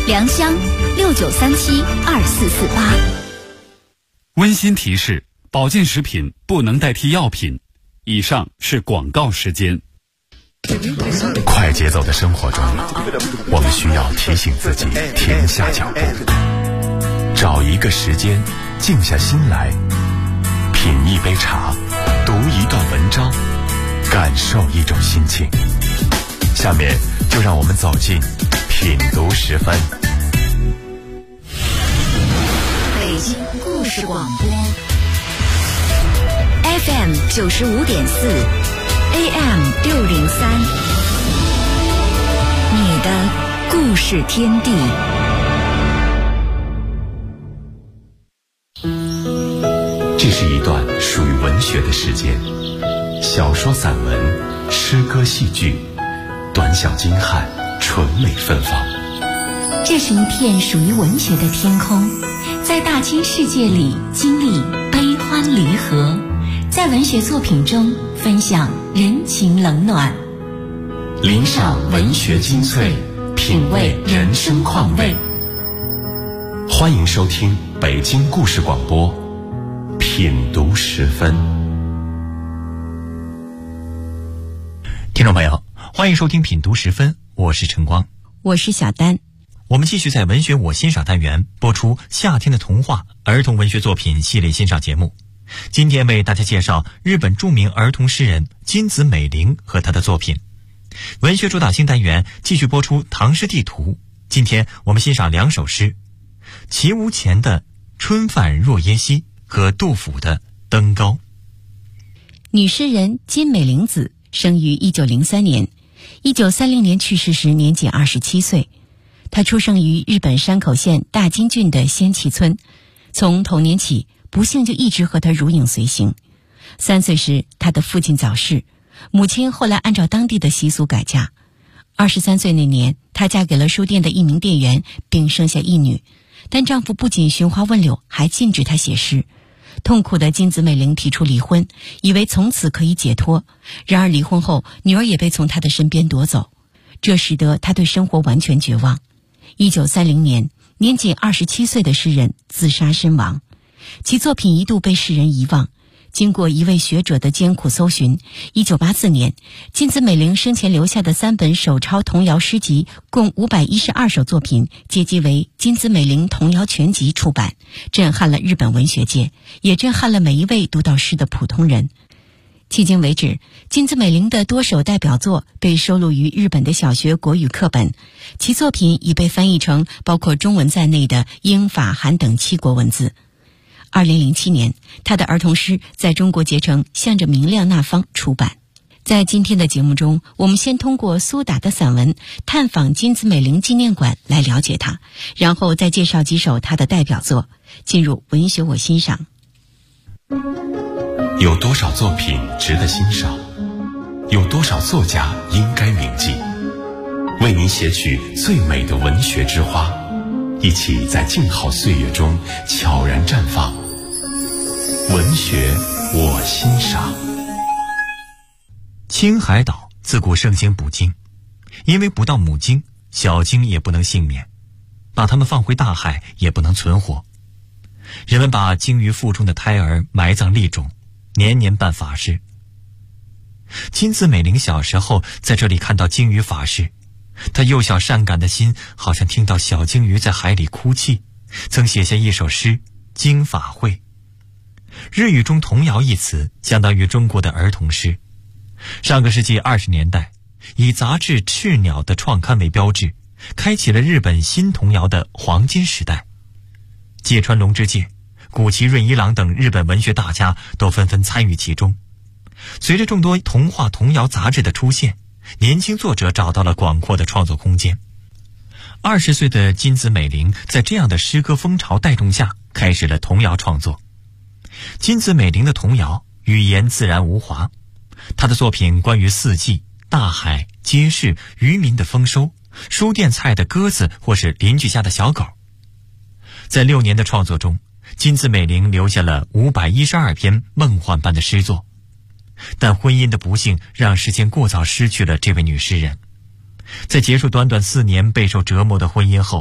良乡69372448。 温馨提示：保健食品不能代替药品。以上是广告时间。 快节奏的生活中，我们需要提醒自己停下脚步，找一个时间静下心来，品一杯茶，读一段文章，感受一种心情。下面就让我们走进品读10分。 北京故事广播 FM 95.4 AM 603，你的故事天地。 这是一段属于文学的时间，小说、散文、诗歌、戏剧，短小精悍，纯美芬芳。 这是一片属于文学的天空，在大千世界里经历悲欢离合，在文学作品中分享人情冷暖， 领赏文学精粹，品味人生况味。欢迎收听北京故事广播品读10分。 听众朋友，欢迎收听品读10分，我是晨光， 我是小丹。 我们继续在文学我欣赏单元播出夏天的童话儿童文学作品系列欣赏节目。今天为大家介绍日本著名儿童诗人金子美玲和她的作品。文学主导性单元继续播出唐诗地图。今天我们欣赏2首诗，齐无钱的《春泛若耶溪》和杜甫的《登高》。 女诗人金美玲子生于1903年，1930年去世时年仅27岁。她出生于日本山口县大津郡的仙崎村，从童年起不幸就一直和她如影随形。3岁时她的父亲早逝，母亲后来按照当地的习俗改嫁。23岁那年，她嫁给了书店的一名店员，并生下一女。但丈夫不仅寻花问柳，还禁止她写诗。痛苦的金子美玲提出离婚，以为从此可以解脱。然而离婚后，女儿也被从她的身边夺走，这使得她对生活完全绝望。1930年，年仅27岁的诗人自杀身亡，其作品一度被世人遗忘。经过一位学者的艰苦搜寻，1984年，金子美玲生前留下的3本手抄童谣诗集，共512首作品，结集为《金子美玲童谣全集》出版，震撼了日本文学界，也震撼了每一位读到诗的普通人。迄今为止，金子美玲的多首代表作被收录于日本的小学国语课本，其作品已被翻译成包括中文在内的英、法、韩等7国文字。2007年，他的儿童诗在中国结成《向着明亮那方》出版。在今天的节目中，我们先通过苏打的散文探访金子美玲纪念馆来了解他，然后再介绍几首他的代表作。进入文学我欣赏。 有多少作品值得欣赏？有多少作家应该铭记？为您写取最美的文学之花，一起在静好岁月中悄然绽放。文学我欣赏。 青海岛自古盛行捕鲸，因为捕到母鲸，小鲸也不能幸免，把它们放回大海也不能存活。人们把鲸鱼腹中的胎儿埋葬立种，年年办法事。金子美玲小时候在这里看到鲸鱼法事，她幼小善感的心好像听到小鲸鱼在海里哭泣，曾写下一首诗《鲸法会》。日语中童谣一词相当于中国的儿童诗。上个世纪20年代，以杂志《赤鸟》的创刊为标志，开启了日本新童谣的黄金时代。芥川龙之介、谷崎润一郎等日本文学大家都纷纷参与其中。随着众多童话童谣杂志的出现，年轻作者找到了广阔的创作空间。20岁的金子美玲在这样的诗歌风潮带动下，开始了童谣创作。金子美玲的童谣语言自然无华，她的作品关于四季、大海、街市、渔民的丰收、书店菜的鸽子或是邻居家的小狗。在6年的创作中，金子美玲留下了512篇梦幻般的诗作。但婚姻的不幸让时间过早失去了这位女诗人。在结束短短4年备受折磨的婚姻后，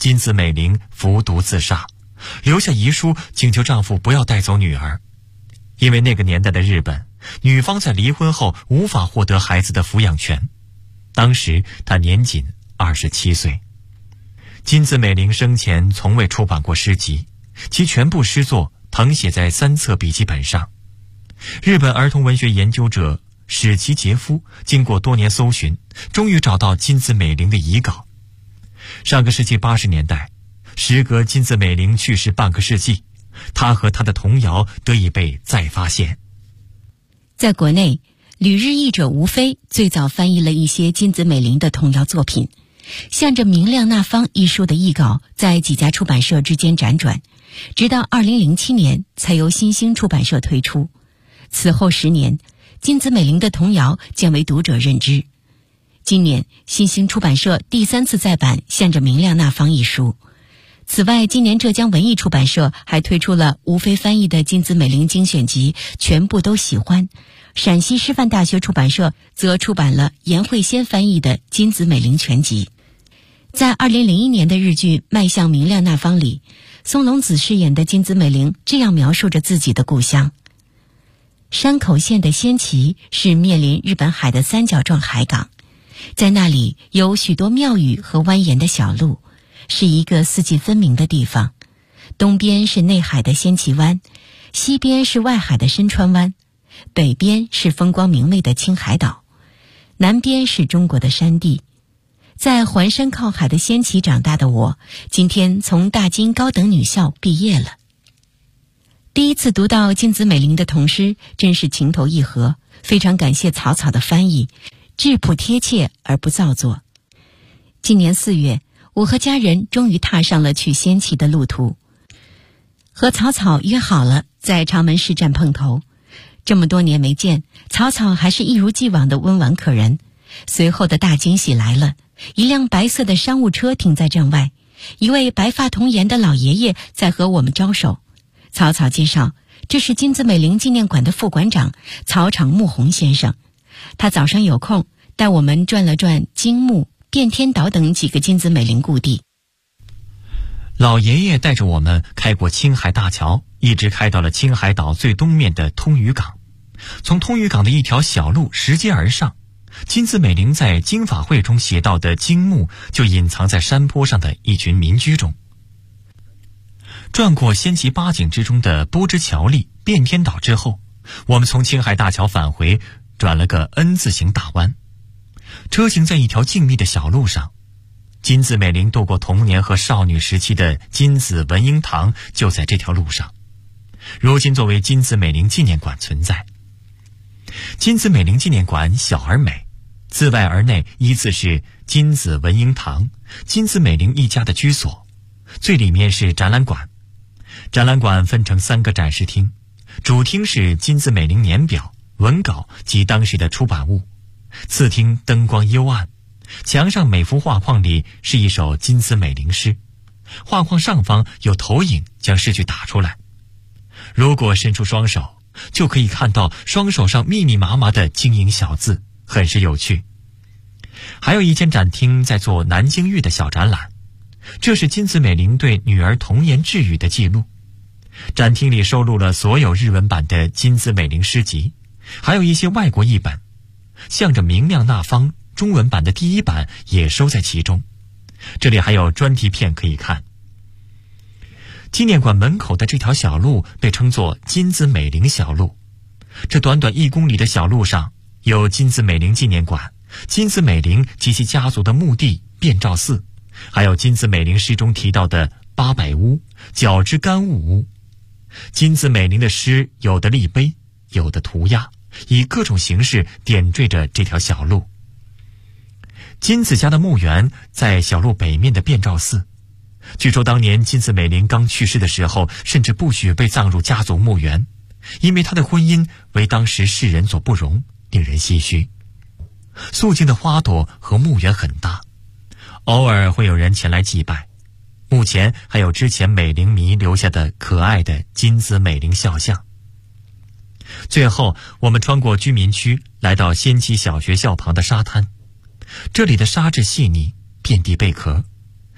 金子美龄服毒自杀，留下遗书请求丈夫不要带走女儿。因为那个年代的日本，女方在离婚后无法获得孩子的抚养权。当时她年仅27岁。金子美龄生前从未出版过诗集，其全部诗作誊写在3册笔记本上。日本儿童文学研究者史奇杰夫经过多年搜寻，终于找到金子美龄的遗稿。上个世纪80年代，时隔金子美龄去世半个世纪，她和她的童谣得以被再发现。 在国内，旅日译者吴飞最早翻译了一些金子美龄的童谣作品。向着明亮那方一书的译稿在几家出版社之间辗转，直到2007年才由新兴出版社推出。此后10年，金子美龄的童谣渐为读者认知。今年新兴出版社第3次再版《向着明亮那方》一书。此外，今年浙江文艺出版社还推出了吴飞翻译的金子美龄精选集《全部都喜欢》。陕西师范大学出版社则出版了严慧仙翻译的《金子美龄全集》。在2001年的日剧《迈向明亮那方》里，松隆子饰演的金子美龄这样描述着自己的故乡：山口县的仙崎是面临日本海的三角状海港，在那里有许多庙宇和蜿蜒的小路，是一个四季分明的地方。东边是内海的仙崎湾，西边是外海的深川湾，北边是风光明媚的青海岛，南边是中国的山地。在环山靠海的仙崎长大的我，今天从大金高等女校毕业了。第一次读到金子美龄的童诗，真是情投意合，非常感谢草草的翻译，质朴贴切而不造作。今年4月，我和家人终于踏上了去仙崎的路途，和草草约好了在长门市站碰头。这么多年没见，草草还是一如既往的温婉可人。随后的大惊喜来了，一辆白色的商务车停在站外，一位白发童颜的老爷爷在和我们招手。草草介绍，这是金子美龄纪念馆的副馆长草场木宏先生，他早上有空带我们转了转金木、变天岛等几个金子美龄故地。 老爷爷带着我们开过青海大桥，一直开到了青海岛最东面的通屿港。从通屿港的一条小路拾阶而上，金子美龄在经法会中写到的金木就隐藏在山坡上的一群民居中。转过仙崎八景之中的波之桥立、变天岛之后，我们从青海大桥返回，转了个 N 字形大弯。车行在一条静谧的小路上，金子美龄度过童年和少女时期的金子文英堂就在这条路上，如今作为金子美龄纪念馆存在。金子美龄纪念馆小而美，自外而内依次是金子文英堂、金子美龄一家的居所，最里面是展览馆。展览馆分成3个展示厅，主厅是金子美龄年表、文稿及当时的出版物，次厅灯光幽暗，墙上每幅画框里是一首金子美龄诗，画框上方有投影将诗句打出来。如果伸出双手，就可以看到双手上密密麻麻的晶莹小字，很是有趣。还有一间展厅在做南京玉的小展览，这是金子美龄对女儿童言稚语的记录。展厅里收录了所有日文版的金子美龄诗集，还有一些外国译本，向着明亮那方中文版的第1版也收在其中。这里还有专题片可以看。纪念馆门口的这条小路被称作金子美龄小路。这短短1公里的小路上，有金子美龄纪念馆、金子美龄及其家族的墓地遍照寺，还有金子美龄诗中提到的八百屋、角之干物屋。金子美龄的诗有的立碑，有的涂鸦，以各种形式点缀着这条小路。金子家的墓园在小路北面的遍照寺。据说当年金子美龄刚去世的时候，甚至不许被葬入家族墓园，因为她的婚姻为当时世人所不容，令人唏嘘。肃静的花朵和墓园很大，偶尔会有人前来祭拜。目前还有之前美龄迷留下的可爱的金子美龄肖像。最后我们穿过居民区，来到仙崎小学校旁的沙滩。这里的沙质细腻，遍地贝壳。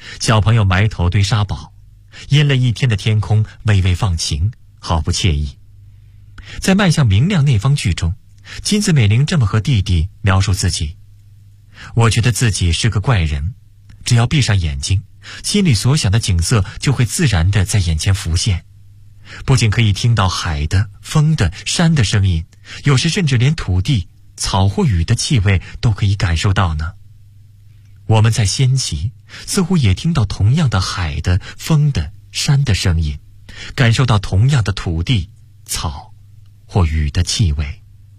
小朋友埋头堆沙堡，阴了一天的天空微微放晴，毫不惬意。在迈向明亮那方剧中，金子美玲这么和弟弟描述自己：我觉得自己是个怪人，只要闭上眼睛，心里所想的景色就会自然地在眼前浮现。不仅可以听到海的、风的、山的声音，有时甚至连土地、草或雨的气味都可以感受到呢。我们在仙岐似乎也听到同样的海的、风的、山的声音，感受到同样的土地、草或雨的气味。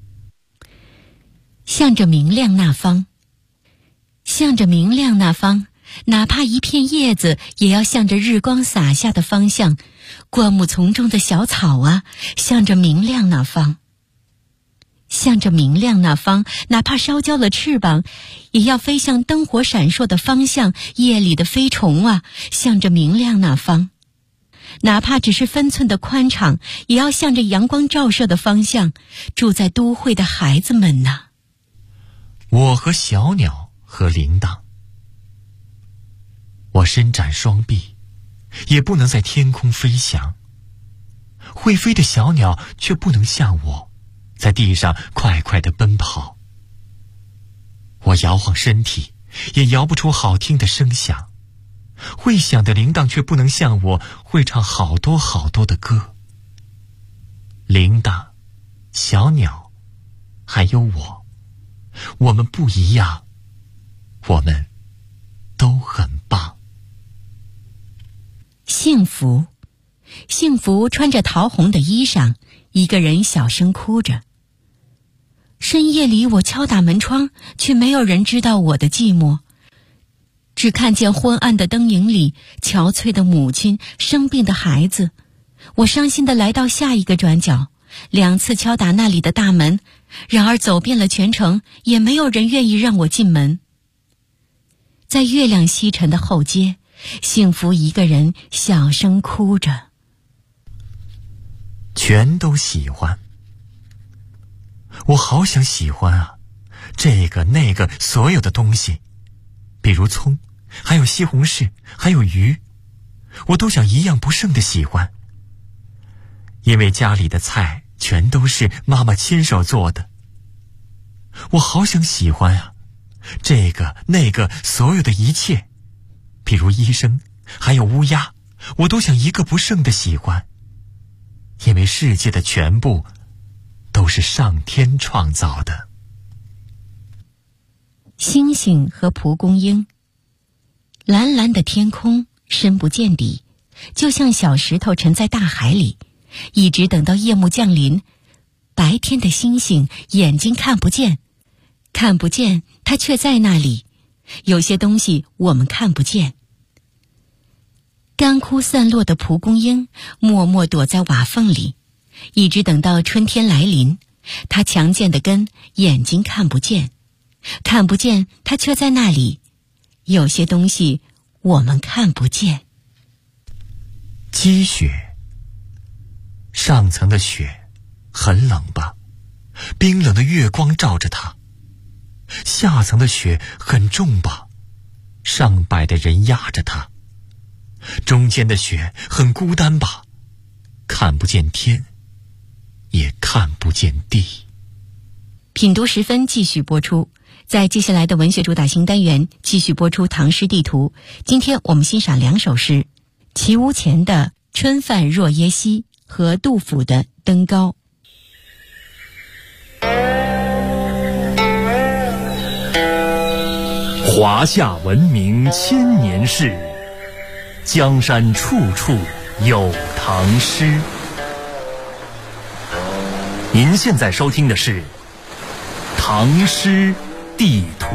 向着明亮那方，向着明亮那方，哪怕一片叶子也要向着日光洒下的方向。灌木丛中的小草啊，向着明亮那方，向着明亮那方，哪怕烧焦了翅膀，也要飞向灯火闪烁的方向。夜里的飞虫啊，向着明亮那方，哪怕只是分寸的宽敞，也要向着阳光照射的方向。住在都会的孩子们呐， 我和小鸟和铃铛，我伸展双臂，也不能在天空飞翔。会飞的小鸟却不能像我，在地上快快地奔跑。我摇晃身体，也摇不出好听的声响。会响的铃铛却不能像我，会唱好多好多的歌。铃铛、小鸟，还有我们不一样，我们都很棒。 幸福，幸福穿着桃红的衣裳，一个人小声哭着。深夜里我敲打门窗，却没有人知道我的寂寞。只看见昏暗的灯影里，憔悴的母亲，生病的孩子。我伤心地来到下一个转角，2次敲打那里的大门，然而走遍了全城，也没有人愿意让我进门。在月亮西沉的后街，幸福一个人小声哭着。 全都喜欢，我好想喜欢啊，这个那个所有的东西，比如葱，还有西红柿，还有鱼，我都想一样不剩的喜欢。因为家里的菜全都是妈妈亲手做的，我好想喜欢啊，这个那个所有的一切，比如医生，还有乌鸦，我都想一个不剩的喜欢。因为世界的全部都是上天创造的。 星星和蒲公英，蓝蓝的天空深不见底，就像小石头沉在大海里，一直等到夜幕降临。白天的星星眼睛看不见，看不见它却在那里。有些东西我们看不见。干枯散落的蒲公英默默躲在瓦缝里，一直等到春天来临。它强健的根眼睛看不见，看不见它却在那里。有些东西我们看不见。 积雪，上层的雪很冷吧，冰冷的月光照着它。下层的雪很重吧，上百的人压着它。中间的雪很孤单吧，看不见天，也看不见地。 品读时分继续播出，在接下来的文学主打新单元继续播出唐诗地图。今天我们欣赏2首诗，齐无钱的《春泛若耶溪》和杜甫的《登高》。 华夏文明千年事，江山处处有唐诗。您现在收听的是《唐诗地图》。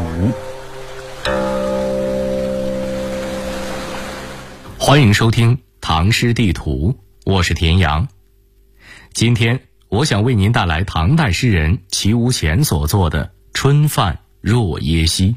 欢迎收听《唐诗地图》，我是田阳。今天我想为您带来唐代诗人齐无钱所作的《春泛若耶溪》。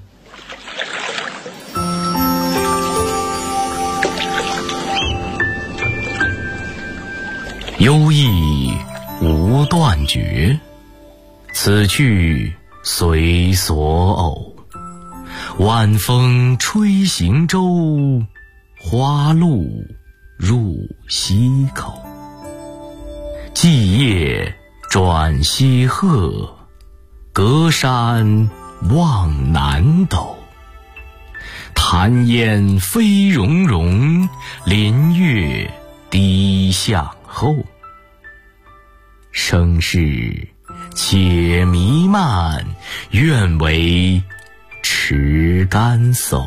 幽缢无断绝，此去随所偶。晚风吹行舟， 花路入溪口。继夜转西壑，隔山望南斗。潭烟飞溶溶，林月低向后。生事且弥漫，愿为持竿叟。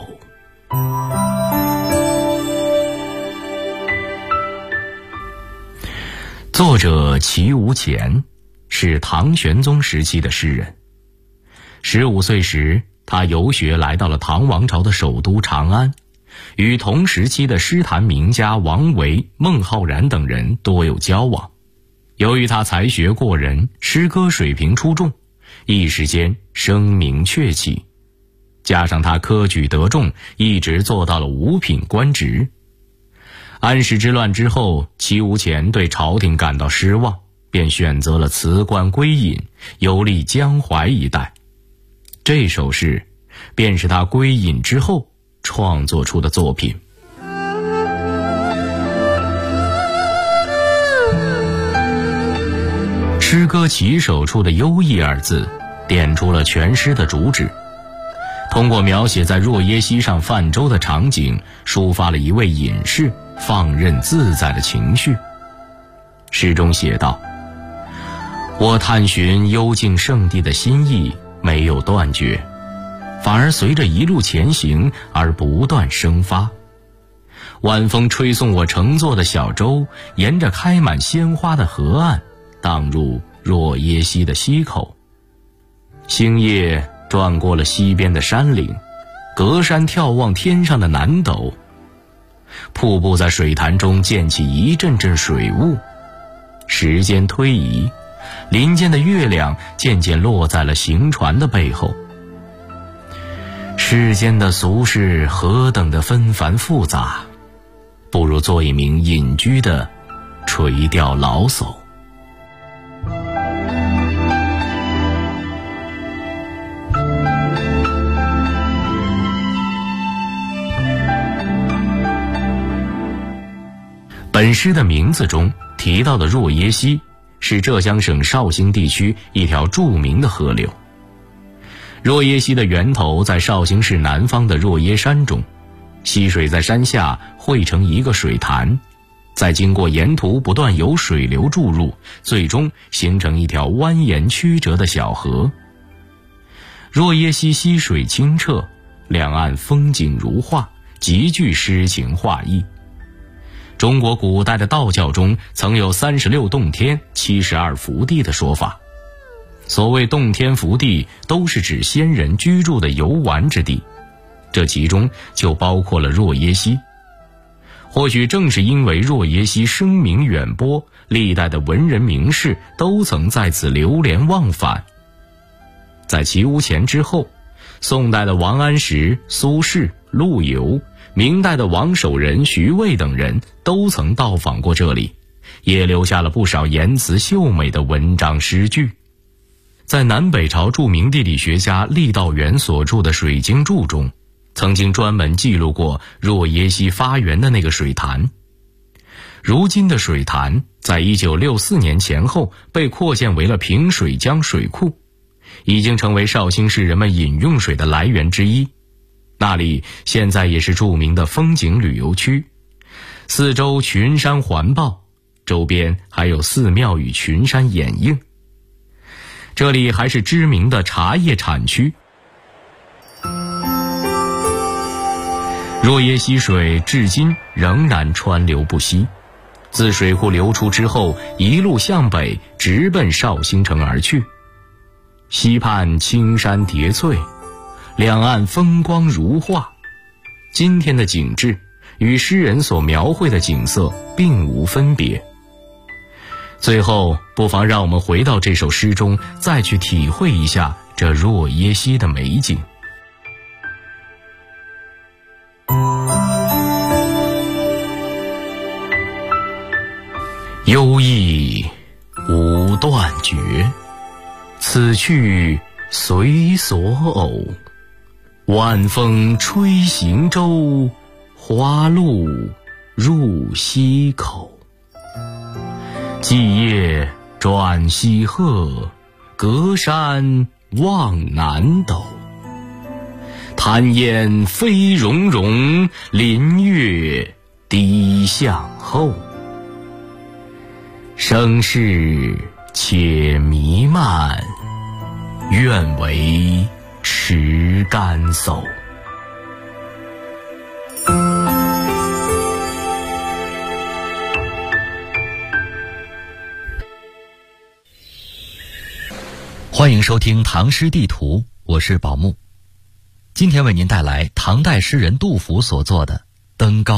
作者齐无钱是唐玄宗时期的诗人。15岁时，他游学来到了唐王朝的首都长安，与同时期的诗坛名家王维、孟浩然等人多有交往。由于他才学过人，诗歌水平出众，一时间声名鹊起。加上他科举得中，一直做到了五品官职。安史之乱之后，齐无钱对朝廷感到失望，便选择了辞官归隐，游历江淮一带。这首诗便是他归隐之后创作出的作品。诗歌起首处的优异二字点出了全诗的主旨，通过描写在若耶溪上泛舟的场景，抒发了一位隐士放任自在的情绪。诗中写道：我探寻幽静圣地的心意没有断绝，反而随着一路前行而不断生发。晚风吹送我乘坐的小舟，沿着开满鲜花的河岸荡入若耶溪的溪口。星夜转过了西边的山岭，隔山眺望天上的南斗。瀑布在水潭中溅起一阵阵水雾。时间推移，林间的月亮渐渐落在了行船的背后。世间的俗事何等的纷繁复杂，不如做一名隐居的垂钓老叟。本诗的名字中提到的若耶溪是浙江省绍兴地区一条著名的河流。若耶溪的源头在绍兴市南方的若耶山中，溪水在山下汇成一个水潭，再经过沿途不断有水流注入，最终形成一条蜿蜒曲折的小河。若耶溪溪水清澈，两岸风景如画，极具诗情画意。中国古代的道教中曾有36洞天、72福地的说法。所谓洞天福地，都是指仙人居住的游玩之地，这其中就包括了若耶溪。或许正是因为若耶溪声名远播，历代的文人名士都曾在此流连忘返。在齐无钱之后，宋代的王安石、苏轼、陆游，明代的王守仁、徐渭等人都曾到访过这里，也留下了不少言辞秀美的文章诗句。在南北朝著名地理学家郦道元所著的《水经注》中，曾经专门记录过若耶溪发源的那个水潭。如今的水潭在1964年前后被扩建为了平水江水库，已经成为绍兴市人们饮用水的来源之一。那里现在也是著名的风景旅游区，四周群山环抱，周边还有寺庙与群山掩映。这里还是知名的茶叶产区。若耶溪水至今仍然川流不息，自水库流出之后，一路向北直奔绍兴城而去。西畔青山叠翠，两岸风光如画。今天的景致与诗人所描绘的景色并无分别。最后，不妨让我们回到这首诗中，再去体会一下这若耶溪的美景。幽意无断绝，此去随所偶。晚风吹行舟， 花路入溪口。继夜转西壑，隔山望南斗。潭烟飞溶溶，林月低向后。生事且弥漫，愿为持竿叟。 欢迎收听唐诗地图，我是宝木。今天为您带来唐代诗人杜甫所作的《登高》。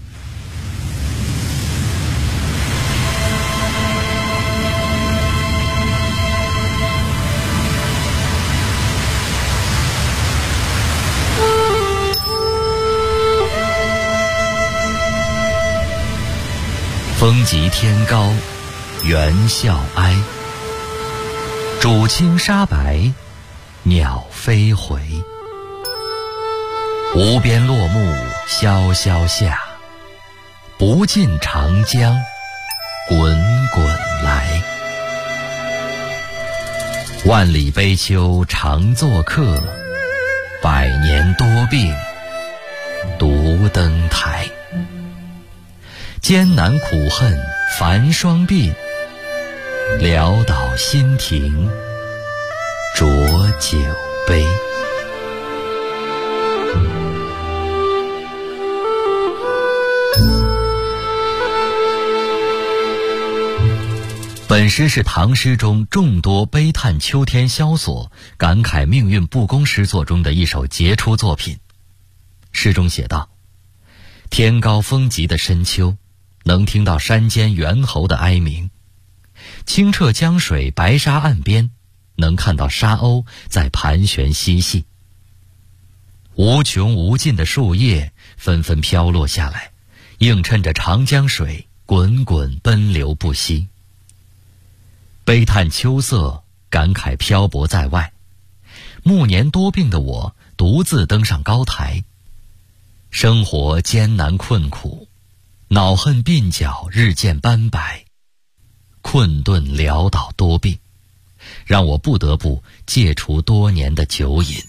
风急天高猿啸哀，渚清沙白鸟飞回。无边落木萧萧下，不尽长江滚滚来。万里悲秋常作客，百年多病独登台。艰难苦恨繁霜鬓，潦倒新停浊酒杯。本诗是唐诗中众多悲叹秋天萧索、感慨命运不公诗作中的一首杰出作品。诗中写道：天高风急的深秋，能听到山间猿猴的哀鸣；清澈江水白沙岸边，能看到沙鸥在盘旋嬉戏。无穷无尽的树叶纷纷飘落下来，映衬着长江水滚滚奔流不息。悲叹秋色，感慨漂泊在外。暮年多病的我独自登上高台，生活艰难困苦，恼恨鬓角日渐斑白，困顿潦倒多病，让我不得不戒除多年的酒瘾。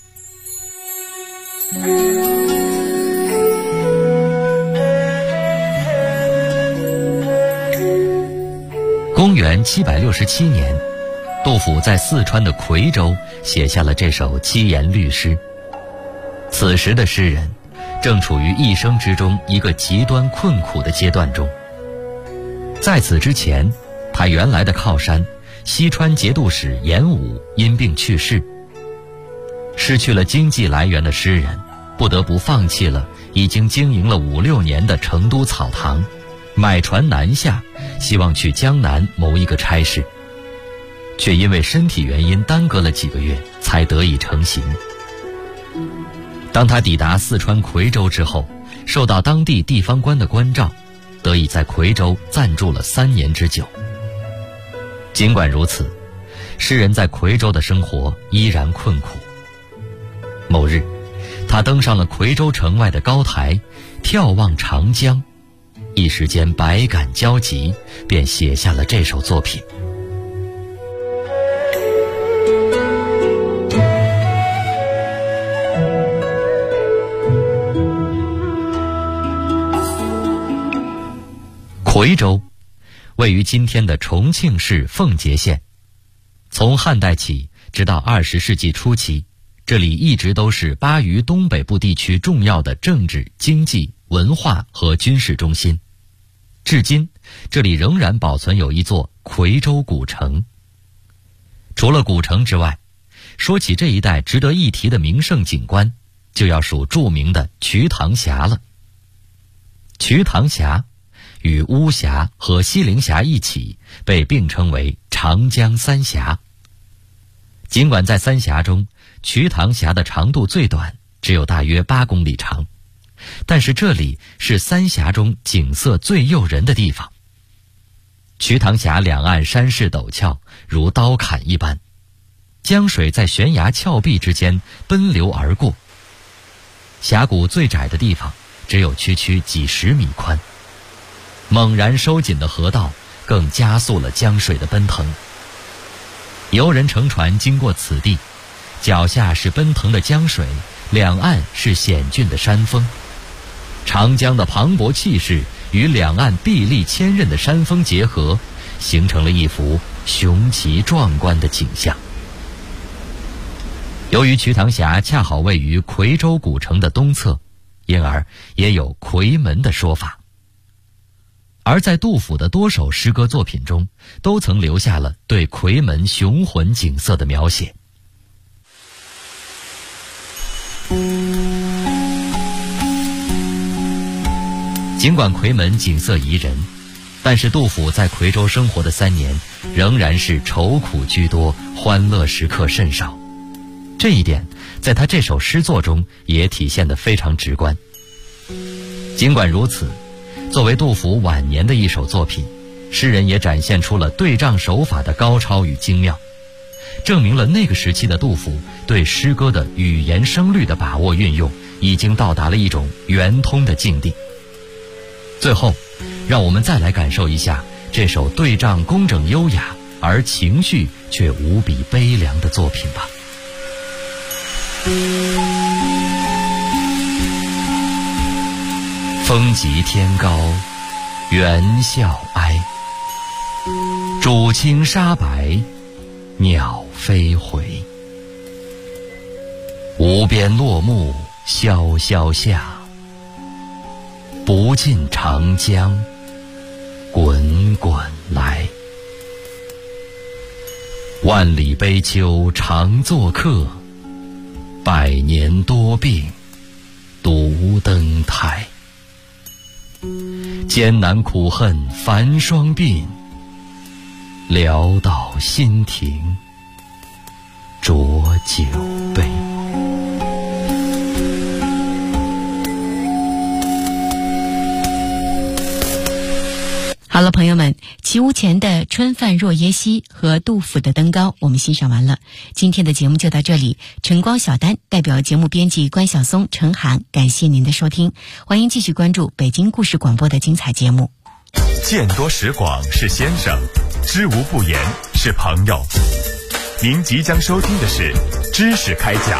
公元767年，杜甫在四川的夔州写下了这首七言律诗。此时的诗人正处于一生之中一个极端困苦的阶段中。在此之前，他原来的靠山西川节度使严武因病去世，失去了经济来源的诗人不得不放弃了已经经营了5-6年的成都草堂，买船南下，希望去江南谋一个差事，却因为身体原因耽搁了几个月才得以成行。当他抵达四川夔州之后，受到当地地方官的关照，得以在夔州暂住了3年之久。尽管如此，诗人在夔州的生活依然困苦。某日，他登上了夔州城外的高台，眺望长江，一时间百感交集，便写下了这首作品。夔州位于今天的重庆市奉节县，从汉代起直到20世纪初期，这里一直都是巴渝东北部地区重要的政治、经济、文化和军事中心。至今，这里仍然保存有一座夔州古城。除了古城之外，说起这一带值得一提的名胜景观，就要数著名的瞿塘峡了。瞿塘峡与巫峡和西陵峡一起被并称为长江三峡。尽管在三峡中，瞿塘峡的长度最短，只有大约8公里长，但是这里是三峡中景色最诱人的地方。瞿塘峡两岸山势陡峭，如刀砍一般，江水在悬崖峭壁之间奔流而过。峡谷最窄的地方只有区区几十米宽。猛然收紧的河道更加速了江水的奔腾。游人乘船经过此地，脚下是奔腾的江水，两岸是险峻的山峰。长江的磅礴气势与两岸壁立千仞的山峰结合，形成了一幅雄奇壮观的景象。由于瞿塘峡恰好位于夔州古城的东侧，因而也有夔门的说法。而在杜甫的多首诗歌作品中，都曾留下了对夔门雄浑景色的描写。尽管夔门景色宜人，但是杜甫在夔州生活的3年，仍然是愁苦居多，欢乐时刻甚少。这一点在他这首诗作中也体现得非常直观。尽管如此，作为杜甫晚年的一首作品，诗人也展现出了对仗手法的高超与精妙，证明了那个时期的杜甫对诗歌的语言声律的把握运用已经到达了一种圆通的境地。最后，让我们再来感受一下这首对仗工整优雅而情绪却无比悲凉的作品吧。风急天高猿啸哀，渚清沙白鸟飞回。无边落木萧萧下，不尽长江滚滚来。万里悲秋常作客，百年多病独登台。艰难苦恨繁霜鬓，潦倒新停浊酒杯。 好了，朋友们，齐屋前的春泛若耶溪和杜甫的登高我们欣赏完了。今天的节目就到这里，晨光小丹代表节目编辑关晓松、陈涵，感谢您的收听，欢迎继续关注北京故事广播的精彩节目。 见多识广是先生，知无不言是朋友。您即将收听的是知识开讲。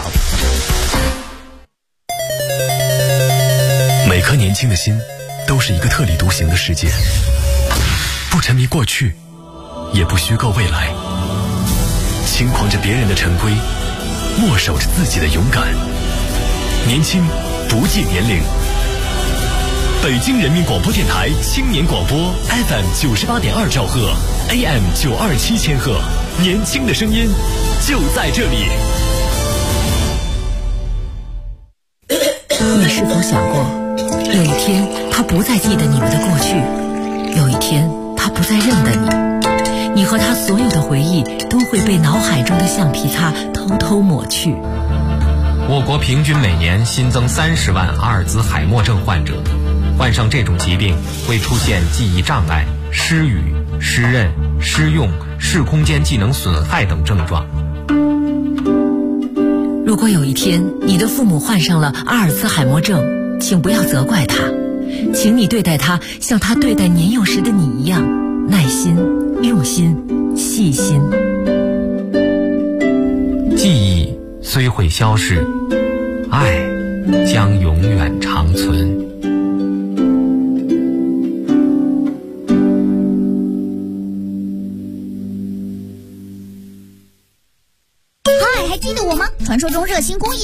每颗年轻的心都是一个特立独行的世界，不沉迷过去，也不虚构未来，轻狂着别人的陈规，默守着自己的勇敢。年轻不计年龄。北京人民广播电台青年广播 FM 98.2兆赫 AM 927千赫，年轻的声音就在这里。 你是否想过，有一天他不再记得你们的过去，有一天他不再认得你，你和他所有的回忆都会被脑海中的橡皮擦偷偷抹去。 我国平均每年新增30万阿尔兹海默症患者，患上这种疾病会出现记忆障碍、失语、失认、失用、视空间技能损害等症状。 如果有一天你的父母患上了阿尔兹海默症，请不要责怪他，请你对待他像他对待年幼时的你一样，耐心、用心、细心。 记忆虽会消逝，爱将永远长存。 嗨，还记得我吗？传说中热心公益